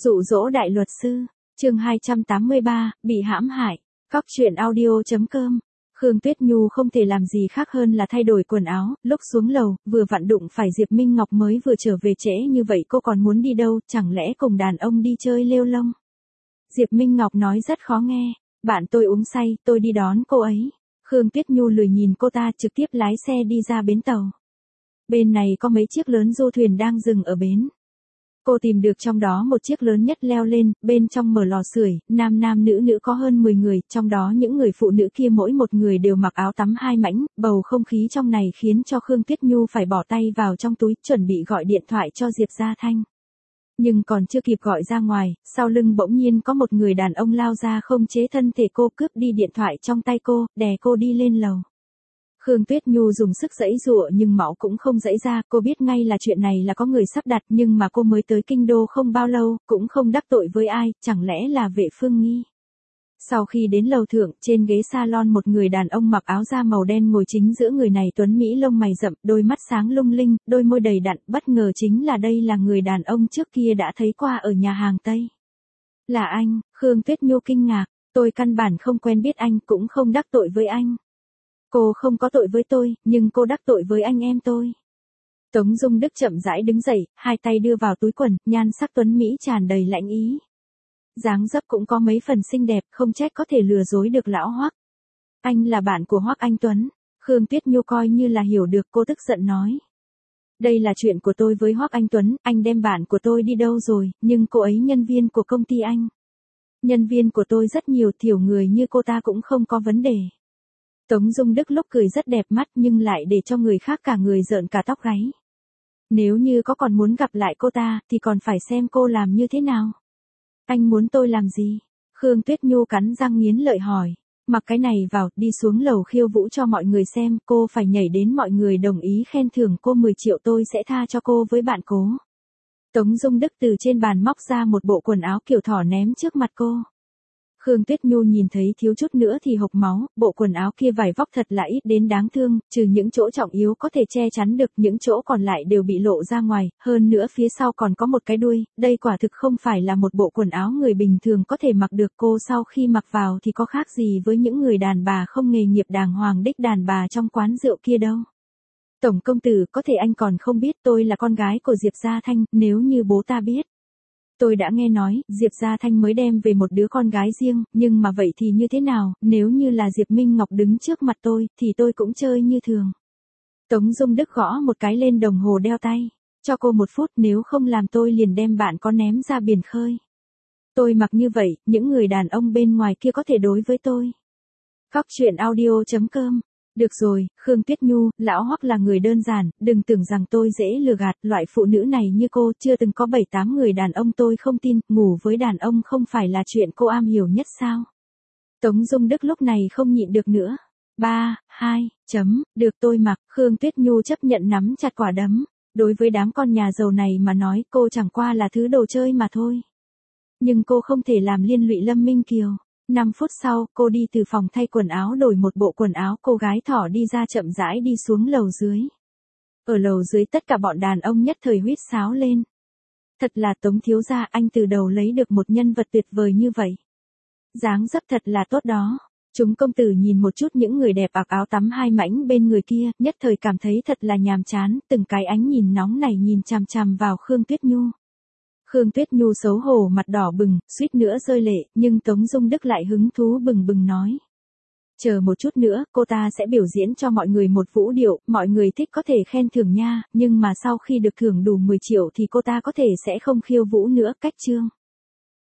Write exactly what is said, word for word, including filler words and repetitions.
Dụ dỗ đại luật sư, chương hai trăm tám mươi ba, bị hãm hại. Cóc truyện audio.com. Khương Tuyết Nhu không thể làm gì khác hơn là thay đổi quần áo, lúc xuống lầu, vừa vặn đụng phải Diệp Minh Ngọc mới vừa trở về trễ như vậy cô còn muốn đi đâu, chẳng lẽ cùng đàn ông đi chơi lêu lông. Diệp Minh Ngọc nói rất khó nghe, bạn tôi uống say, tôi đi đón cô ấy. Khương Tuyết Nhu lười nhìn cô ta trực tiếp lái xe đi ra bến tàu. Bên này có mấy chiếc lớn du thuyền đang dừng ở bến. Cô tìm được trong đó một chiếc lớn nhất leo lên, bên trong mở lò sưởi, nam nam nữ nữ có hơn mười người, trong đó những người phụ nữ kia mỗi một người đều mặc áo tắm hai mảnh, bầu không khí trong này khiến cho Khương Tuyết Nhu phải bỏ tay vào trong túi, chuẩn bị gọi điện thoại cho Diệp Gia Thanh. Nhưng còn chưa kịp gọi ra ngoài, sau lưng bỗng nhiên có một người đàn ông lao ra không chế thân thể cô, cướp đi điện thoại trong tay cô, đè cô đi lên lầu. Khương Tuyết Nhu dùng sức giãy giụa nhưng máu cũng không giãy ra, cô biết ngay là chuyện này là có người sắp đặt nhưng mà cô mới tới kinh đô không bao lâu, cũng không đắc tội với ai, chẳng lẽ là Vệ Phương Nghi. Sau khi đến lầu thượng, trên ghế salon một người đàn ông mặc áo da màu đen ngồi chính giữa, người này tuấn mỹ lông mày rậm, đôi mắt sáng lung linh, đôi môi đầy đặn, bất ngờ chính là đây là người đàn ông trước kia đã thấy qua ở nhà hàng Tây. Là anh, Khương Tuyết Nhu kinh ngạc, tôi căn bản không quen biết anh, cũng không đắc tội với anh. Cô không có tội với tôi, nhưng cô đắc tội với anh em tôi. Tống Dung Đức chậm rãi đứng dậy, hai tay đưa vào túi quần, nhan sắc tuấn mỹ tràn đầy lãnh ý. Dáng dấp cũng có mấy phần xinh đẹp, không trách có thể lừa dối được lão Hoắc. Anh là bạn của Hoắc Anh Tuấn. Khương Tuyết Nhu coi như là hiểu được, cô tức giận nói. Đây là chuyện của tôi với Hoắc Anh Tuấn, anh đem bạn của tôi đi đâu rồi, nhưng cô ấy nhân viên của công ty anh. Nhân viên của tôi rất nhiều, thiểu người như cô ta cũng không có vấn đề. Tống Dung Đức lúc cười rất đẹp mắt nhưng lại để cho người khác cả người rợn cả tóc gáy. Nếu như có còn muốn gặp lại cô ta, thì còn phải xem cô làm như thế nào. Anh muốn tôi làm gì? Khương Tuyết Nhu cắn răng nghiến lợi hỏi. Mặc cái này vào, đi xuống lầu khiêu vũ cho mọi người xem, cô phải nhảy đến mọi người đồng ý khen thưởng cô mười triệu, tôi sẽ tha cho cô với bạn cố. Tống Dung Đức từ trên bàn móc ra một bộ quần áo kiểu thỏ ném trước mặt cô. Khương Tuyết Nhu nhìn thấy thiếu chút nữa thì hộc máu, bộ quần áo kia vải vóc thật là ít đến đáng thương, trừ những chỗ trọng yếu có thể che chắn được, những chỗ còn lại đều bị lộ ra ngoài, hơn nữa phía sau còn có một cái đuôi, đây quả thực không phải là một bộ quần áo người bình thường có thể mặc được, cô sau khi mặc vào thì có khác gì với những người đàn bà không nghề nghiệp đàng hoàng đích đàn bà trong quán rượu kia đâu. Tổng công tử, có thể anh còn không biết tôi là con gái của Diệp Gia Thanh, nếu như bố ta biết. Tôi đã nghe nói, Diệp Gia Thanh mới đem về một đứa con gái riêng, nhưng mà vậy thì như thế nào, nếu như là Diệp Minh Ngọc đứng trước mặt tôi, thì tôi cũng chơi như thường. Tống Dung Đức gõ một cái lên đồng hồ đeo tay, cho cô một phút, nếu không làm tôi liền đem bạn có ném ra biển khơi. Tôi mặc như vậy, những người đàn ông bên ngoài kia có thể đối với tôi. Cóc truyện audio.com. Được rồi, Khương Tuyết Nhu, lão Hoắc là người đơn giản, đừng tưởng rằng tôi dễ lừa gạt, loại phụ nữ này như cô chưa từng có bảy tám người đàn ông tôi không tin, ngủ với đàn ông không phải là chuyện cô am hiểu nhất sao? Tống Dung Đức lúc này không nhịn được nữa. Ba, hai, chấm, được tôi mặc, Khương Tuyết Nhu chấp nhận nắm chặt quả đấm. Đối với đám con nhà giàu này mà nói, cô chẳng qua là thứ đồ chơi mà thôi. Nhưng cô không thể làm liên lụy Lâm Minh Kiều. năm phút sau, cô đi từ phòng thay quần áo đổi một bộ quần áo, cô gái thỏ đi ra chậm rãi đi xuống lầu dưới. Ở lầu dưới tất cả bọn đàn ông nhất thời huýt sáo lên. Thật là Tống thiếu gia, anh từ đầu lấy được một nhân vật tuyệt vời như vậy. Dáng dấp thật là tốt đó. Chúng công tử nhìn một chút những người đẹp mặc áo tắm hai mảnh bên người kia, nhất thời cảm thấy thật là nhàm chán, từng cái ánh nhìn nóng này nhìn chằm chằm vào Khương Tuyết Nhu. Khương Tuyết Nhu xấu hổ mặt đỏ bừng, suýt nữa rơi lệ, nhưng Tống Dung Đức lại hứng thú bừng bừng nói. Chờ một chút nữa, cô ta sẽ biểu diễn cho mọi người một vũ điệu, mọi người thích có thể khen thưởng nha, nhưng mà sau khi được thưởng đủ mười triệu thì cô ta có thể sẽ không khiêu vũ nữa, cách chương.